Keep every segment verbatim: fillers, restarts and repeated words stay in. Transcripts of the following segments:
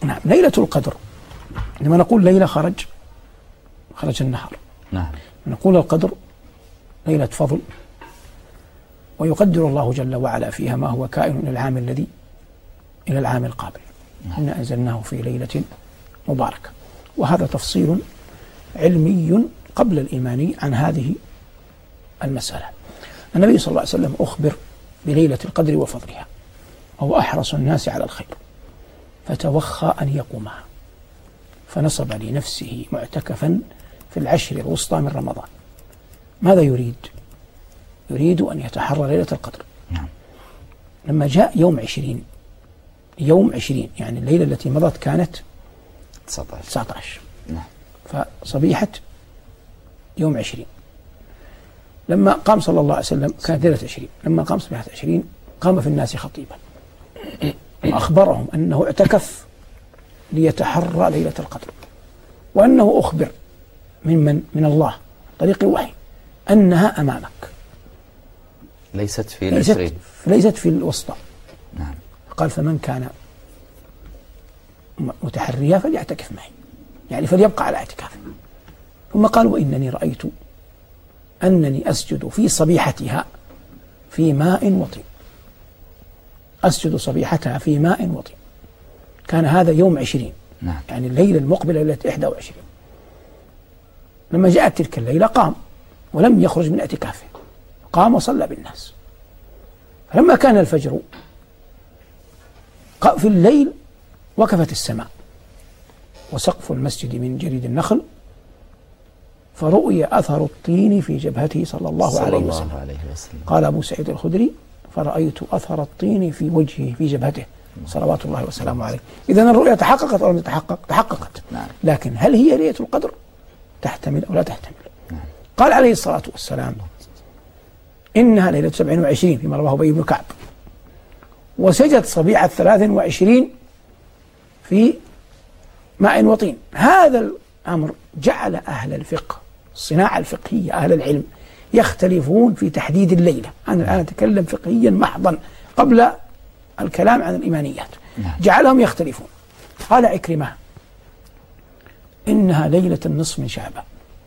نعم. ليلة القدر لما نقول ليلة خرج خرج النهار. نعم. نقول القدر ليلة فضل، ويقدر الله جل وعلا فيها ما هو كائن إلى العام الذي إلى العام القابل. نعم. إنا أنزلناه في ليلة مباركة. وهذا تفصيل علمي قبل الإيماني عن هذه المسألة. النبي صلى الله عليه وسلم أخبر بليلة القدر وفضلها، وهو أحرص الناس على الخير، فتوخى أن يقومها، فنصب لنفسه معتكفا في العشر الوسطى من رمضان. ماذا يريد؟ يريد أن يتحرى ليلة القدر. نعم. لما جاء يوم عشرين يوم عشرين يعني الليلة التي مضت كانت تسعة عشر. نعم. فصبيحة يوم عشرين لما قام صلى الله عليه وسلم كانت ليلة عشرين. لما قام صبيحة عشرين قام في الناس خطيبا وأخبرهم أنه اعتكف ليتحرى ليلة القدر، وأنه أخبر ممن من الله طريق الوحي أنها أمامك، ليست في ليست, العشرين ليست في الوسطى. نعم. قال فمن كان متحريا فليعتكف معي، يعني فليبقى على اعتكافه. ثم قال وإنني رأيت أنني أسجد في صبيحتها في ماء وطين، أسجد صبيحتها في ماء وطين. كان هذا يوم عشرين. نعم. يعني الليلة المقبلة ليلة إحدى وعشرين. لما جاءت تلك الليلة قام ولم يخرج من اعتكافه، قام وصلى بالناس. فلما كان الفجر في الليل وكفت السماء وسقف المسجد من جريد النخل، فرؤي أثر الطين في جبهته صلى الله, صلى عليه, الله وسلم. عليه وسلم. قال أبو سعيد الخدري فرأيت أثر الطين في وجهه في جبهته صلوات الله وسلامه عليه. إذن الرؤيا تحققت أو لم تتحقق؟ تحققت. نعم. لكن هل هي ليلة القدر؟ تحتمل أو لا تحتمل؟ نعم. قال عليه الصلاة والسلام إنها ليلة سبع وعشرين فيما رواه أبي بن كعب، وسجد صبيحة ثلاث وعشرين في ماء وطين. هذا الأمر جعل أهل الفقه الصناعة الفقهية أهل العلم يختلفون في تحديد الليلة. أنا الآن أتكلم فقهيا محضا قبل الكلام عن الإيمانيات. جعلهم يختلفون. قال عكرمة إنها ليلة النصف من شعبان،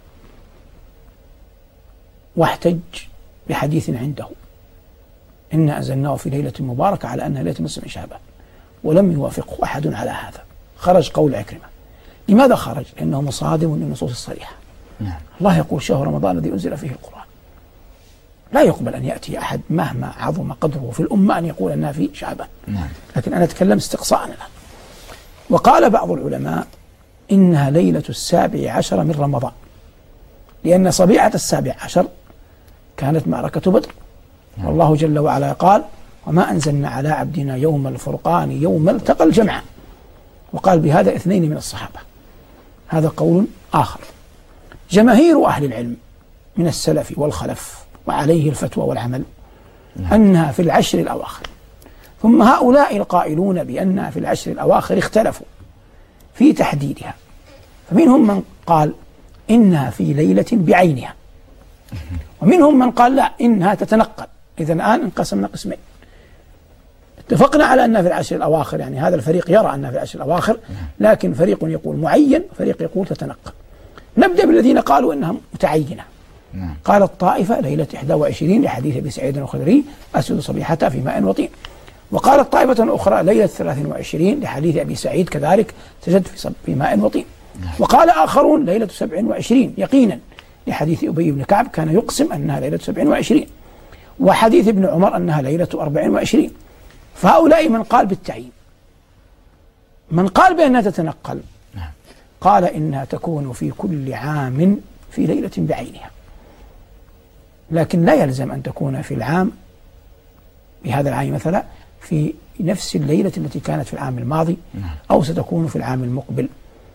واحتج بحديث عنده إنا أنزلناه في ليلة مباركة على أنها ليلة النصف من شعبان، ولم يوافقه أحد على هذا. خرج قول عكرمة. لماذا خرج؟ لأنه مصادم للنصوص الصريحة. نعم. الله يقول شهر رمضان الذي أنزل فيه القرآن. لا يقبل أن يأتي أحد مهما عظم قدره في الأمة أن يقول أنها في شعبان. نعم. لكن أنا أتكلم استقصاء الآن. وقال بعض العلماء إنها ليلة السابع عشر من رمضان، لأن صبيحة السابع عشر كانت معركة بدر. نعم. والله جل وعلا قال وما أنزلنا على عبدنا يوم الفرقان يوم التقى الجمعان، وقال بهذا اثنين من الصحابة. هذا قول آخر. جماهير أهل العلم من السلف والخلف وعليه الفتوى والعمل نعم. أنها في العشر الأواخر. ثم هؤلاء القائلون بأنها في العشر الأواخر اختلفوا في تحديدها، فمنهم من قال إنها في ليلة بعينها، ومنهم من قال لا إنها تتنقل. إذن الآن انقسمنا قسمين. اتفقنا على أنها في العشر الأواخر، يعني هذا الفريق يرى أنها في العشر الأواخر، لكن فريق يقول معين، فريق يقول تتنقل. نبدأ بالذين قالوا إنها متعينة. نعم. قال الطائفة ليلة إحدى وعشرين لحديث أبي سعيد الخدري أسجد صبيحتها في ماء وطين. وقالت طائفة أخرى ليلة ثلاث وعشرين لحديث أبي سعيد كذلك سجد في, في ماء وطين. نعم. وقال آخرون ليلة سبع وعشرين يقينا لحديث أبي بن كعب كان يقسم أنها ليلة سبع وعشرين، وحديث ابن عمر أنها ليلة أربع وعشرين. فهؤلاء من قال بالتعيين. من قال بأنها تتنقل نعم. قال إنها تكون في كل عام في ليلة بعينها، لكن لا يلزم أن تكون في العام بهذا العام مثلا في نفس الليلة التي كانت في العام الماضي أو ستكون في العام المقبل،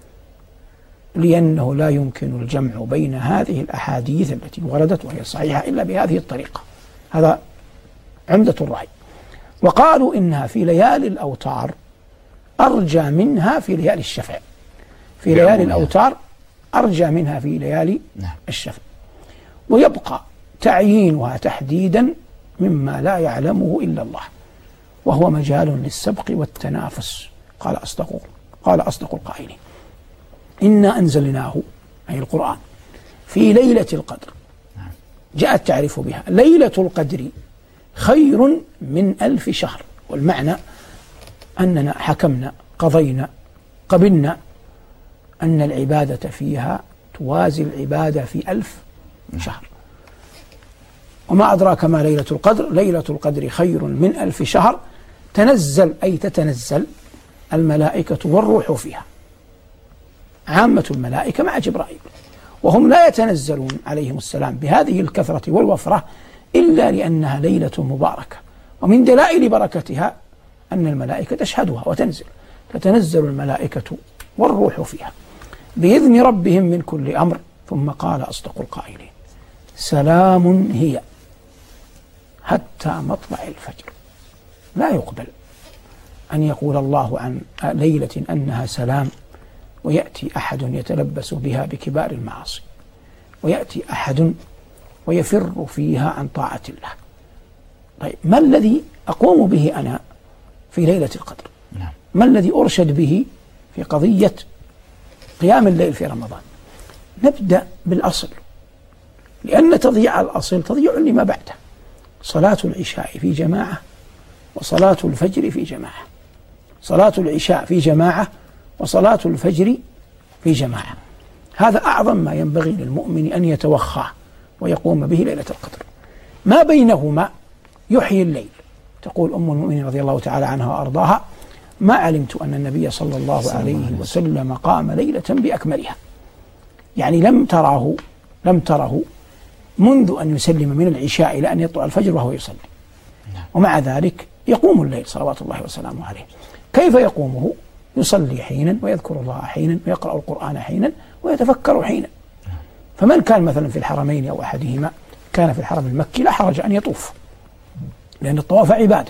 لأنه لا يمكن الجمع بين هذه الأحاديث التي وردت وهي صحيحة إلا بهذه الطريقة. هذا عمدة الرأي. وقالوا إنها في ليالي الأوتار أرجى منها في ليالي الشفع. في ليالي الأوتار أرجى منها في ليالي الشفع. ويبقى تعيينها تحديدا مما لا يعلمه إلا الله، وهو مجال للسبق والتنافس. قال أصدقوا قال أصدق القائلين إنا أنزلناه أي القرآن في ليلة القدر. جاء التعريف بها ليلة القدر خير من ألف شهر، والمعنى أننا حكمنا قضينا قبلنا أن العبادة فيها توازي العبادة في ألف شهر. وما أدراك ما ليلة القدر؟ ليلة القدر خير من ألف شهر، تنزل أي تتنزل الملائكة والروح فيها، عامة الملائكة مع جبرائيل، وهم لا يتنزلون عليهم السلام بهذه الكثرة والوفرة إلا لأنها ليلة مباركة، ومن دلائل بركتها أن الملائكة تشهدها وتنزل، تتنزل الملائكة والروح فيها بإذن ربهم من كل أمر. ثم قال أصدق القائلين سلام هي حتى مطلع الفجر. لا يقبل أن يقول الله عن ليلة أنها سلام ويأتي أحد يتلبس بها بكبار المعاصي، ويأتي أحد ويفر فيها عن طاعة الله. طيب ما الذي أقوم به أنا في ليلة القدر؟ ما الذي أرشد به في قضية قيام الليل في رمضان؟ نبدأ بالأصل، لأن تضييع الأصل تضييع لما بعده. صلاة العشاء في جماعة وصلاة الفجر في جماعة، صلاة العشاء في جماعة وصلاة الفجر في جماعة، هذا أعظم ما ينبغي للمؤمن أن يتوخاه ويقوم به ليلة القدر. ما بينهما يحيي الليل. تقول أم المؤمنين رضي الله تعالى عنها وأرضاها ما علمت أن النبي صلى الله عليه وسلم قام ليلة بأكملها، يعني لم تره لم تره منذ أن يسلم من العشاء إلى أن يطلع الفجر وهو يصلي، ومع ذلك يقوم الليل صلوات الله وسلامه عليه. كيف يقومه؟ يصلي حينا ويذكر الله حينا ويقرأ القرآن حينا ويتفكر حينا. فمن كان مثلا في الحرمين أو أحدهما كان في الحرم المكي لا حرج أن يطوف، لأن الطواف عبادة.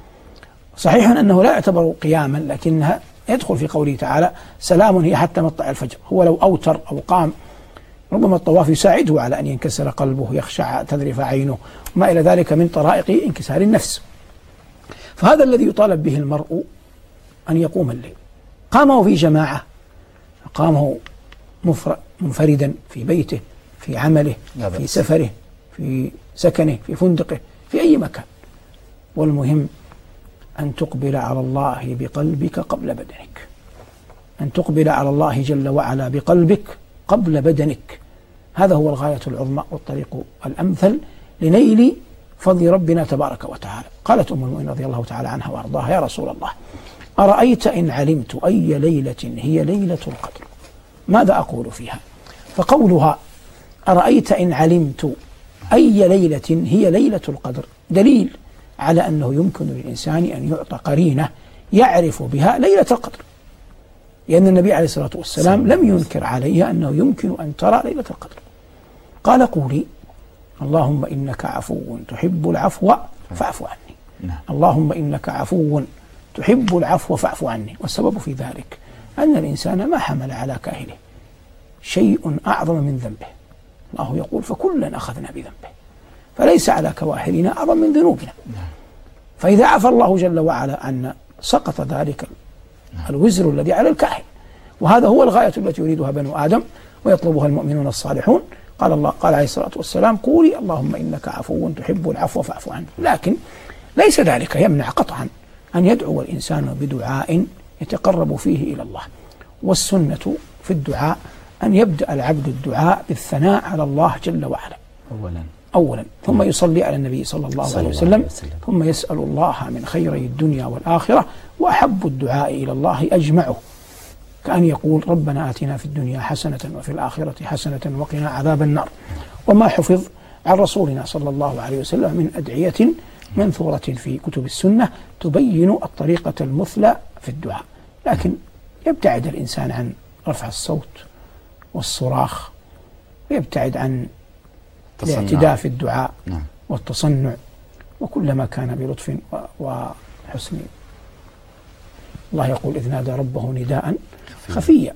صحيح أنه لا يعتبر قياما، لكنها يدخل في قوله تعالى سلام هي حتى مطلع الفجر. هو لو أوتر أو قام ربما الطواف يساعده على أن ينكسر قلبه، يخشع، تذرف عينه، وما إلى ذلك من طرائق انكسار النفس. فهذا الذي يطالب به المرء أن يقوم الليل. قامه في جماعة، قامه منفردا في بيته، في عمله، في سفره، في سكنه، في فندقه، في أي مكان، والمهم أن تقبل على الله بقلبك قبل بدنك، أن تقبل على الله جل وعلا بقلبك قبل بدنك. هذا هو الغاية العظمى والطريق الأمثل لنيل فضل ربنا تبارك وتعالى. قالت أم المؤمنين رضي الله تعالى عنها وأرضاها يا رسول الله أرأيت إن علمت أي ليلة هي ليلة القدر ماذا أقول فيها؟ فقولها أرأيت إن علمت أي ليلة هي ليلة القدر دليل على أنه يمكن للإنسان أن يعطى قرينة يعرف بها ليلة القدر، لأن النبي عليه الصلاة والسلام لم ينكر عليها أنه يمكن أن ترى ليلة القدر. قال قولي اللهم إنك عفو تحب العفو فاعف عني، اللهم إنك عفو تحب العفو فاعف عني. والسبب في ذلك أن الإنسان ما حمل على كاهله شيء أعظم من ذنبه. الله يقول فكلا أخذنا بذنبه، فليس على كواهلنا أعظم من ذنوبنا. فإذا عفى الله جل وعلا عنا سقط ذلك الوزر الذي على الكاهل، وهذا هو الغاية التي يريدها بنو آدم ويطلبها المؤمنون الصالحون. قال الله قال عليه الصلاة والسلام قولي اللهم إنك عفو تحب العفو فاعف عني. لكن ليس ذلك يمنع قطعا أن يدعو الإنسان بدعاء يتقرب فيه إلى الله، والسنة في الدعاء أن يبدأ العبد الدعاء بالثناء على الله جل وعلا أولا أولا ثم يصلي على النبي صلى الله صلى عليه الله وسلم عليه وسلم. ثم يسأل الله من خيري الدنيا والآخرة، وأحب الدعاء إلى الله أجمعه، كأن يقول ربنا آتنا في الدنيا حسنة وفي الآخرة حسنة وقنا عذاب النار. وما حفظ عن رسولنا صلى الله عليه وسلم من أدعية منثورة في كتب السنة تبين الطريقة المثلى في الدعاء، لكن يبتعد الإنسان عن رفع الصوت والصراخ، ويبتعد عن الاعتداء في الدعاء نعم. والتصنع، وكلما كان بلطف وحسن. الله يقول إذ نادى ربه نداء خفيا.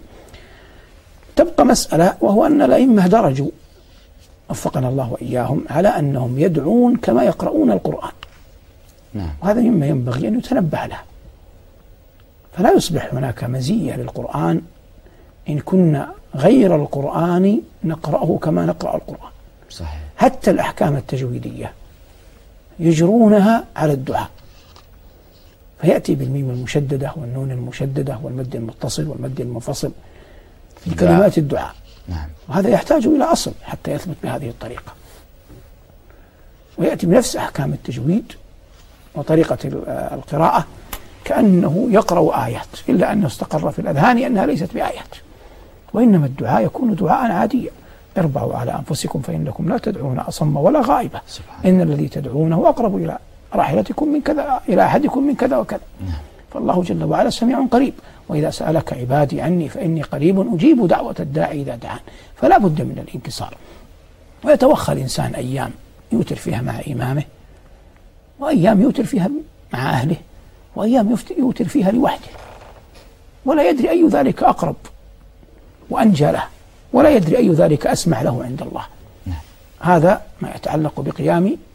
تبقى مسألة، وهو أن الأئمة درجوا وفقنا الله وإياهم على أنهم يدعون كما يقرؤون القرآن، نعم. وهذا مما ينبغي أن يتنبه له. فلا يصبح هناك مزية للقرآن إن كنا غير القرآن نقرأه كما نقرأ القرآن. صحيح. حتى الأحكام التجويدية يجرونها على الدعاء، فيأتي بالميم المشددة والنون المشددة والمد المتصل والمد المنفصل في كلمات الدعاء. نعم. وهذا يحتاج إلى أصل حتى يثبت بهذه الطريقة، ويأتي بنفس أحكام التجويد وطريقة القراءة كأنه يقرأ آيات، إلا أنه استقر في الأذهان أنها ليست بآيات، وإنما الدعاء يكون دعاء عاديا. اربعوا على أنفسكم فإنكم لا تدعون أصم ولا غائبة، إن الذي تدعونه أقرب إلى راحلتكم من كذا، إلى أحدكم من كذا وكذا. فالله جل وعلا سميع قريب، وإذا سألك عبادي عني فإني قريب أجيب دعوة الداعي إذا دعان. فلا بد من الانكسار، ويتوخى الإنسان أيام يوتر فيها مع إمامه، وأيام يوتر فيها مع أهله، وأيام يوتر فيها لوحده، ولا يدري أي ذلك أقرب وأنجى له، ولا يدري أي ذلك أسمع له عند الله. هذا ما يتعلق بقيام